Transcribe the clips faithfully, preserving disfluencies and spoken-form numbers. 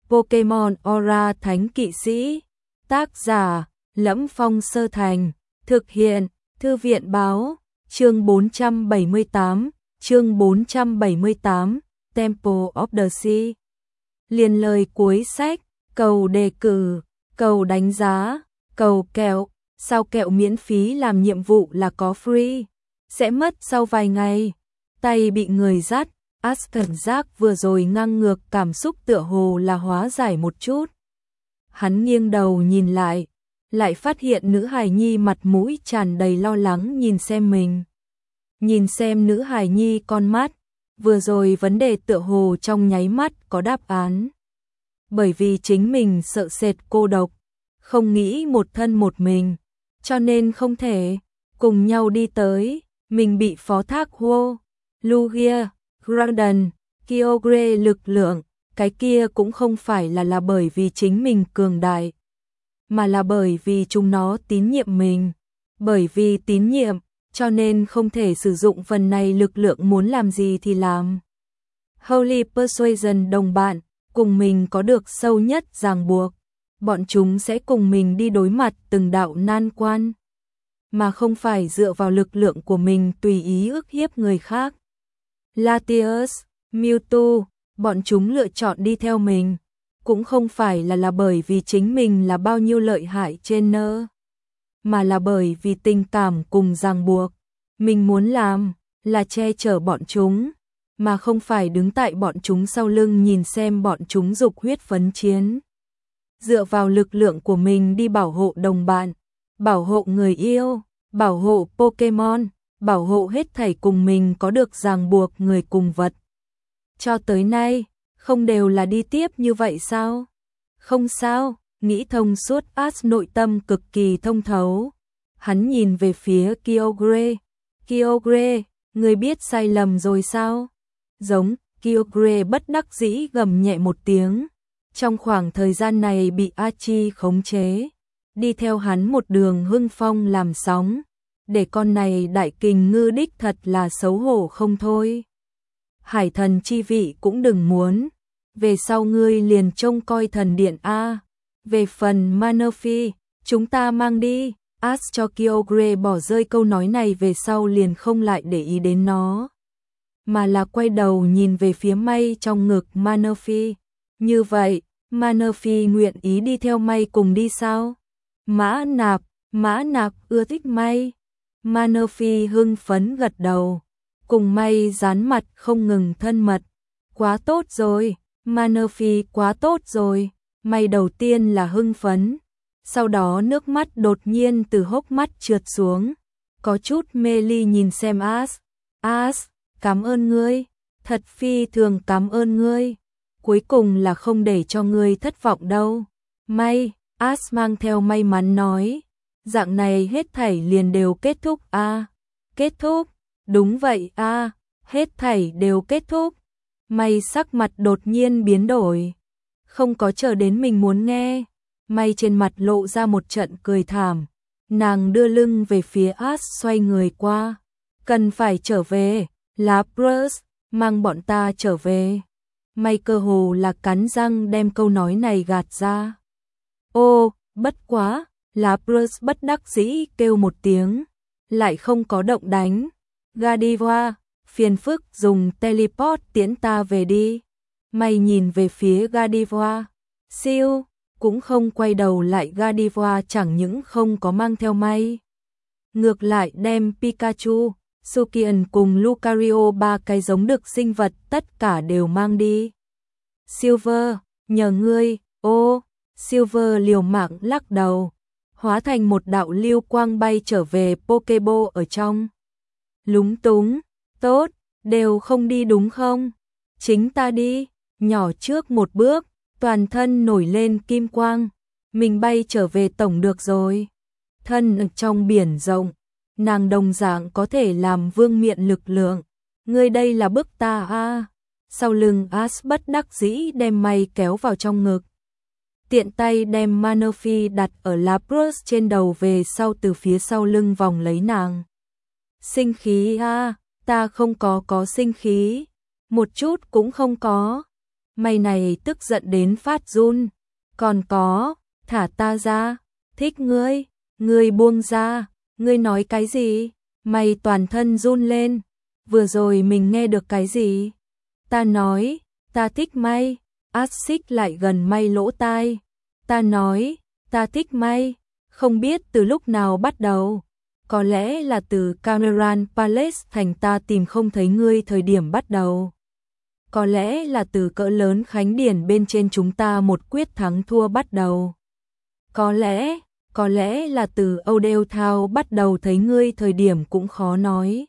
Pokemon Aura Thánh Kỵ Sĩ. Tác giả: Lẫm Phong Sơ Thành. Thực hiện: Thư viện báo. Chương bốn trăm bảy mươi tám. Chương bốn trăm bảy mươi tám. Temple of the Sea. Liền lời cuối sách: cầu đề cử, cầu đánh giá, cầu kẹo. Sao kẹo miễn phí làm nhiệm vụ là có free? Sẽ mất sau vài ngày. Tay bị người dắt. Ash cảm giác vừa rồi ngang ngược cảm xúc tựa hồ là hóa giải một chút. Hắn nghiêng đầu nhìn lại, lại phát hiện nữ hài nhi mặt mũi tràn đầy lo lắng nhìn xem mình. Nhìn xem nữ hài nhi con mắt, vừa rồi vấn đề tựa hồ trong nháy mắt có đáp án. Bởi vì chính mình sợ sệt cô độc, không nghĩ một thân một mình, cho nên không thể cùng nhau đi tới. Mình bị phó thác Hô, Lugia, Grandon, Kyogre lực lượng, cái kia cũng không phải là là bởi vì chính mình cường đại, mà là bởi vì chúng nó tín nhiệm mình. Bởi vì tín nhiệm, cho nên không thể sử dụng phần này lực lượng muốn làm gì thì làm. Holy Persuasion đồng bạn, cùng mình có được sâu nhất ràng buộc. Bọn chúng sẽ cùng mình đi đối mặt từng đạo nan quan, mà không phải dựa vào lực lượng của mình tùy ý ức hiếp người khác. Latios, Mewtwo, bọn chúng lựa chọn đi theo mình, cũng không phải là là bởi vì chính mình là bao nhiêu lợi hại trên nơ, mà là bởi vì tình cảm cùng ràng buộc. Mình muốn làm là che chở bọn chúng, mà không phải đứng tại bọn chúng sau lưng nhìn xem bọn chúng dục huyết phấn chiến. Dựa vào lực lượng của mình đi bảo hộ đồng bạn, bảo hộ người yêu, bảo hộ Pokemon, bảo hộ hết thảy cùng mình có được ràng buộc người cùng vật. Cho tới nay, không đều là đi tiếp như vậy sao? Không sao, nghĩ thông suốt. Ash nội tâm cực kỳ thông thấu. Hắn nhìn về phía Kyogre. Kyogre, người biết sai lầm rồi sao? Giống, Kyogre bất đắc dĩ gầm nhẹ một tiếng. Trong khoảng thời gian này bị Archie khống chế, đi theo hắn một đường hưng phong làm sóng, để con này đại kình ngư đích thật là xấu hổ không thôi. Hải thần chi vị cũng đừng muốn, về sau ngươi liền trông coi thần điện A. Về phần Manaphy, chúng ta mang đi. Ash cho Kyogre bỏ rơi câu nói này về sau liền không lại để ý đến nó, mà là quay đầu nhìn về phía May trong ngực Manaphy. Như vậy, Manaphy nguyện ý đi theo May cùng đi sao? Mã Nạp, Mã Nạp ưa thích May. Manaphy hưng phấn gật đầu, cùng May dán mặt không ngừng thân mật. Quá tốt rồi, Manaphy quá tốt rồi. May đầu tiên là hưng phấn, sau đó nước mắt đột nhiên từ hốc mắt trượt xuống, có chút mê ly nhìn xem Ash. Ash, cảm ơn ngươi, thật phi thường cảm ơn ngươi. Cuối cùng là không để cho ngươi thất vọng đâu. May, Ash mang theo may mắn nói. Dạng này hết thảy liền đều kết thúc a. À, kết thúc, đúng vậy a, à, hết thảy đều kết thúc. May sắc mặt đột nhiên biến đổi, không có chờ đến mình muốn nghe. May trên mặt lộ ra một trận cười thảm, nàng đưa lưng về phía Ash xoay người qua. Cần phải trở về, Lapras, mang bọn ta trở về. May cơ hồ là cắn răng đem câu nói này gạt ra. Ô, bất quá, Lapras bất đắc dĩ kêu một tiếng, lại không có động đánh. Gardevoir, phiền phức dùng teleport tiễn ta về đi. May nhìn về phía Gardevoir, siêu, cũng không quay đầu lại. Gardevoir chẳng những không có mang theo May, ngược lại đem Pikachu, Sukian cùng Lucario ba cái giống được sinh vật tất cả đều mang đi. Silver, nhờ ngươi. Ô, Silver liều mạng lắc đầu, hóa thành một đạo lưu quang bay trở về Pokeball ở trong. Lúng túng, tốt, đều không đi đúng không? Chính ta đi. Nhỏ trước một bước, toàn thân nổi lên kim quang, mình bay trở về tổng được rồi. Thân ở trong biển rộng, nàng đồng dạng có thể làm vương miện lực lượng. Ngươi đây là bức ta a. À. Sau lưng Ash bất đắc dĩ đem May kéo vào trong ngực, tiện tay đem Manaphy đặt ở Lapras trên đầu về sau từ phía sau lưng vòng lấy nàng. Sinh khí a, à, ta không có có sinh khí, một chút cũng không có. Mày này tức giận đến phát run. Còn có, thả ta ra, thích ngươi, ngươi buông ra, ngươi nói cái gì? Mày toàn thân run lên. Vừa rồi mình nghe được cái gì? Ta nói, ta thích mày. Át xích lại gần May lỗ tai. Ta nói, ta thích mày. Không biết từ lúc nào bắt đầu. Có lẽ là từ Cameron Palace thành ta tìm không thấy ngươi thời điểm bắt đầu. Có lẽ là từ cỡ lớn khánh điển bên trên chúng ta một quyết thắng thua bắt đầu. Có lẽ, có lẽ là từ Odell Town bắt đầu thấy ngươi thời điểm cũng khó nói.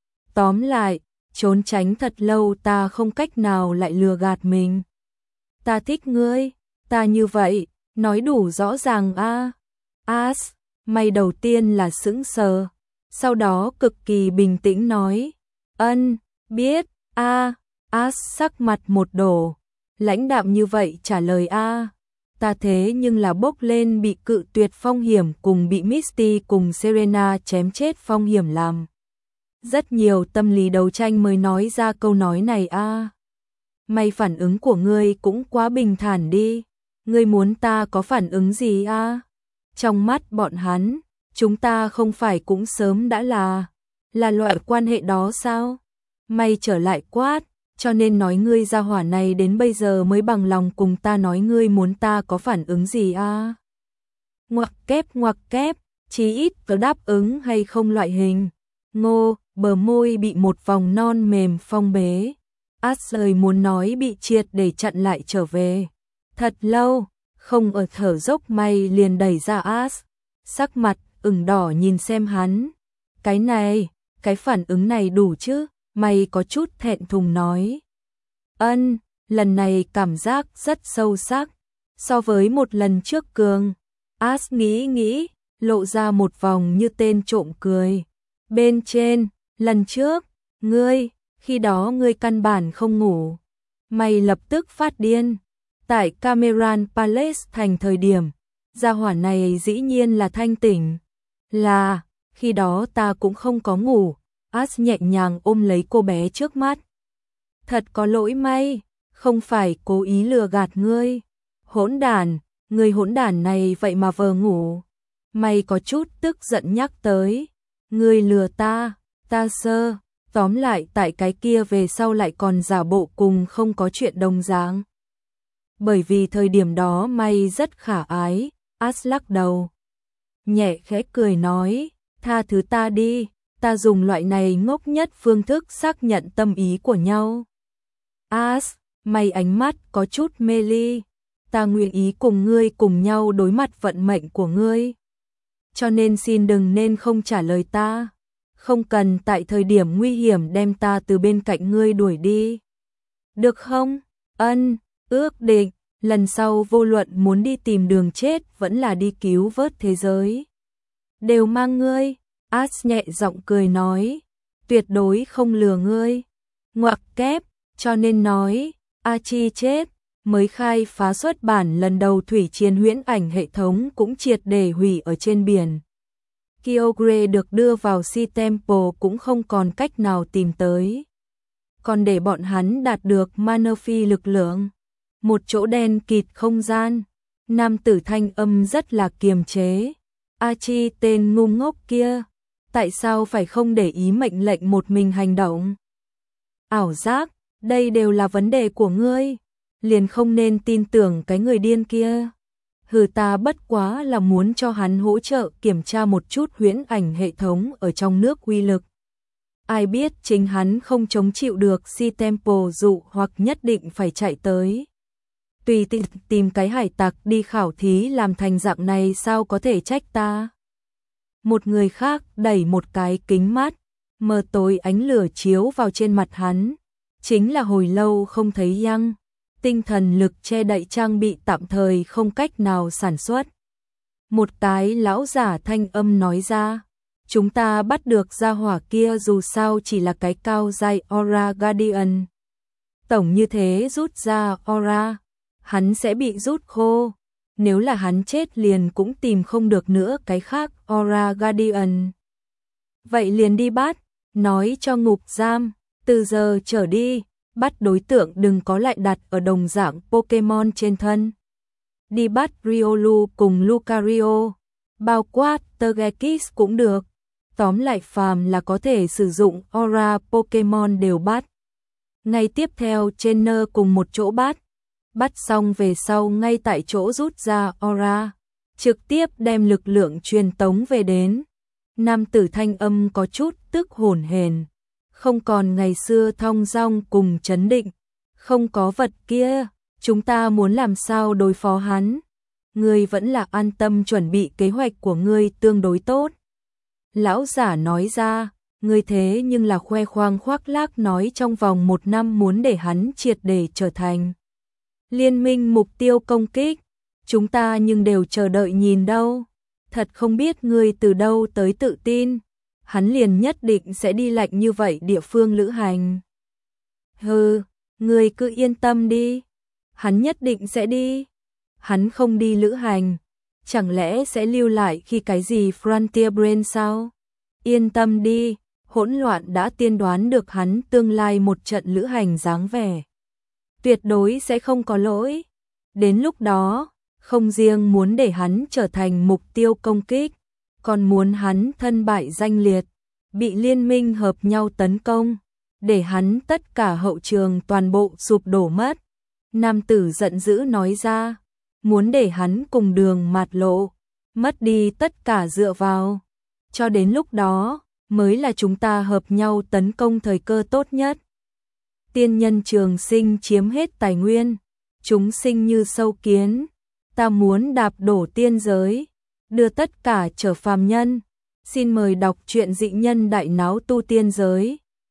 Tóm lại, trốn tránh thật lâu ta không cách nào lại lừa gạt mình. Ta thích ngươi, ta như vậy, nói đủ rõ ràng a. As, mày đầu tiên là sững sờ, sau đó cực kỳ bình tĩnh nói, ân, biết, a. As sắc mặt một đổ, lãnh đạm như vậy trả lời a. Ta thế nhưng là bốc lên bị cự tuyệt phong hiểm cùng bị Misty cùng Serena chém chết phong hiểm làm. Rất nhiều tâm lý đấu tranh mới nói ra câu nói này a. Mày phản ứng của ngươi cũng quá bình thản đi. Ngươi muốn ta có phản ứng gì a? Trong mắt bọn hắn, chúng ta không phải cũng sớm đã là là loại quan hệ đó sao? Mày trở lại quát, cho nên nói ngươi ra hỏa này đến bây giờ mới bằng lòng cùng ta nói ngươi muốn ta có phản ứng gì a? Ngoặc kép ngoặc kép, chí ít có đáp ứng hay không loại hình. Ngô, bờ môi bị một vòng non mềm phong bế. As lời muốn nói bị triệt để chặn lại trở về. Thật lâu, không ở thở dốc mày liền đẩy ra As. Sắc mặt ửng đỏ nhìn xem hắn. Cái này, cái phản ứng này đủ chứ? Mày có chút thẹn thùng nói. Ân, lần này cảm giác rất sâu sắc. So với một lần trước cường. As nghĩ nghĩ, lộ ra một vòng như tên trộm cười. Bên trên, lần trước, ngươi, khi đó ngươi căn bản không ngủ. Mày lập tức phát điên. Tại Cameron Palace thành thời điểm, gia hỏa này dĩ nhiên là thanh tỉnh. Là, khi đó ta cũng không có ngủ. As nhẹ nhàng ôm lấy cô bé trước mắt. Thật có lỗi may, không phải cố ý lừa gạt ngươi. Hỗn đản, người hỗn đản này vậy mà vờ ngủ. Mày có chút tức giận nhắc tới. Ngươi lừa ta, ta sơ. Tóm lại tại cái kia về sau lại còn giả bộ cùng không có chuyện đồng dáng. Bởi vì thời điểm đó mày rất khả ái. As lắc đầu. Nhẹ khẽ cười nói, tha thứ ta đi. Ta dùng loại này ngốc nhất phương thức xác nhận tâm ý của nhau. As, mày ánh mắt có chút mê ly. Ta nguyện ý cùng ngươi cùng nhau đối mặt vận mệnh của ngươi. Cho nên xin đừng nên không trả lời ta. Không cần tại thời điểm nguy hiểm đem ta từ bên cạnh ngươi đuổi đi. Được không? Ân, ước định, lần sau vô luận muốn đi tìm đường chết vẫn là đi cứu vớt thế giới. Đều mang ngươi. As nhẹ giọng cười nói, tuyệt đối không lừa ngươi. Ngoặc kép, cho nên nói, Archie chết, mới khai phá xuất bản lần đầu thủy chiến huyễn ảnh hệ thống cũng triệt để hủy ở trên biển. Kyogre được đưa vào Sea Temple cũng không còn cách nào tìm tới. Còn để bọn hắn đạt được Manaphy lực lượng. Một chỗ đen kịt không gian. Nam tử thanh âm rất là kiềm chế. Archie tên ngu ngốc kia. Tại sao phải không để ý mệnh lệnh một mình hành động? Ảo giác, đây đều là vấn đề của ngươi. Liền không nên tin tưởng cái người điên kia. Hừ, ta bất quá là muốn cho hắn hỗ trợ kiểm tra một chút huyễn ảnh hệ thống ở trong nước uy lực. Ai biết chính hắn không chống chịu được Sea Temple dụ hoặc nhất định phải chạy tới. Tùy tiện tìm cái hải tặc đi khảo thí làm thành dạng này sao có thể trách ta. Một người khác đẩy một cái kính mát, mờ tối ánh lửa chiếu vào trên mặt hắn. Chính là hồi lâu không thấy Yang. Tinh thần lực che đậy trang bị tạm thời không cách nào sản xuất. Một cái lão giả thanh âm nói ra, chúng ta bắt được gia hỏa kia dù sao chỉ là cái cao giai Aura Guardian. Tổng như thế rút ra Aura, hắn sẽ bị rút khô. Nếu là hắn chết liền cũng tìm không được nữa cái khác Aura Guardian. Vậy liền đi bắt, nói cho ngục giam, từ giờ trở đi, bắt đối tượng đừng có lại đặt ở đồng dạng Pokemon trên thân. Đi bắt Riolu cùng Lucario, bao quát Togekiss cũng được. Tóm lại phàm là có thể sử dụng Aura Pokemon đều bắt. Ngay tiếp theo trainer cùng một chỗ bắt. Bắt xong về sau ngay tại chỗ rút ra Aura, trực tiếp đem lực lượng truyền tống về đến. Nam tử thanh âm có chút tức hổn hển, không còn ngày xưa thong dong cùng chấn định. Không có vật kia, chúng ta muốn làm sao đối phó hắn? Ngươi vẫn là an tâm chuẩn bị kế hoạch của ngươi tương đối tốt. Lão giả nói ra, ngươi thế nhưng là khoe khoang khoác lác nói trong vòng một năm muốn để hắn triệt để trở thành liên minh mục tiêu công kích. Chúng ta nhưng đều chờ đợi nhìn đâu. Thật không biết ngươi từ đâu tới tự tin. Hắn liền nhất định sẽ đi lạnh như vậy địa phương lữ hành. Hừ, ngươi cứ yên tâm đi. Hắn nhất định sẽ đi. Hắn không đi lữ hành, chẳng lẽ sẽ lưu lại khi cái gì Frontier Brain sao? Yên tâm đi, hỗn loạn đã tiên đoán được hắn tương lai một trận lữ hành dáng vẻ. Tuyệt đối sẽ không có lỗi. Đến lúc đó, không riêng muốn để hắn trở thành mục tiêu công kích, còn muốn hắn thân bại danh liệt, bị liên minh hợp nhau tấn công, để hắn tất cả hậu trường toàn bộ sụp đổ mất. Nam tử giận dữ nói ra, muốn để hắn cùng đường mạt lộ, mất đi tất cả dựa vào. Cho đến lúc đó, mới là chúng ta hợp nhau tấn công thời cơ tốt nhất. Tiên nhân trường sinh chiếm hết tài nguyên, chúng sinh như sâu kiến. Ta muốn đạp đổ tiên giới, đưa tất cả trở phàm nhân. Xin mời đọc truyện Dị Nhân Đại Náo Tu Tiên Giới.